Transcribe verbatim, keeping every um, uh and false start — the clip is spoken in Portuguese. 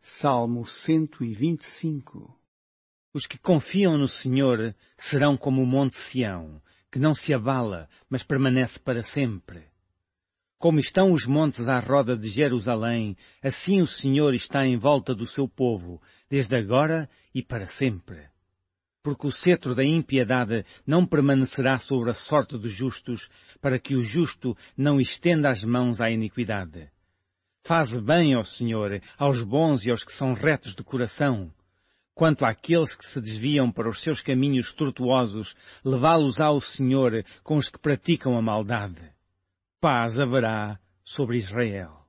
Salmo cento e vinte e cinco. Os que confiam no Senhor serão como o monte Sião, que não se abala, mas permanece para sempre. Como estão os montes à roda de Jerusalém, assim o Senhor está em volta do seu povo, desde agora e para sempre. Porque o cetro da impiedade não permanecerá sobre a sorte dos justos, para que o justo não estenda as mãos à iniquidade. Faz bem, ó Senhor, aos bons e aos que são retos de coração. Quanto àqueles que se desviam para os seus caminhos tortuosos, levá-los-á o Senhor com os que praticam a maldade. Paz haverá sobre Israel.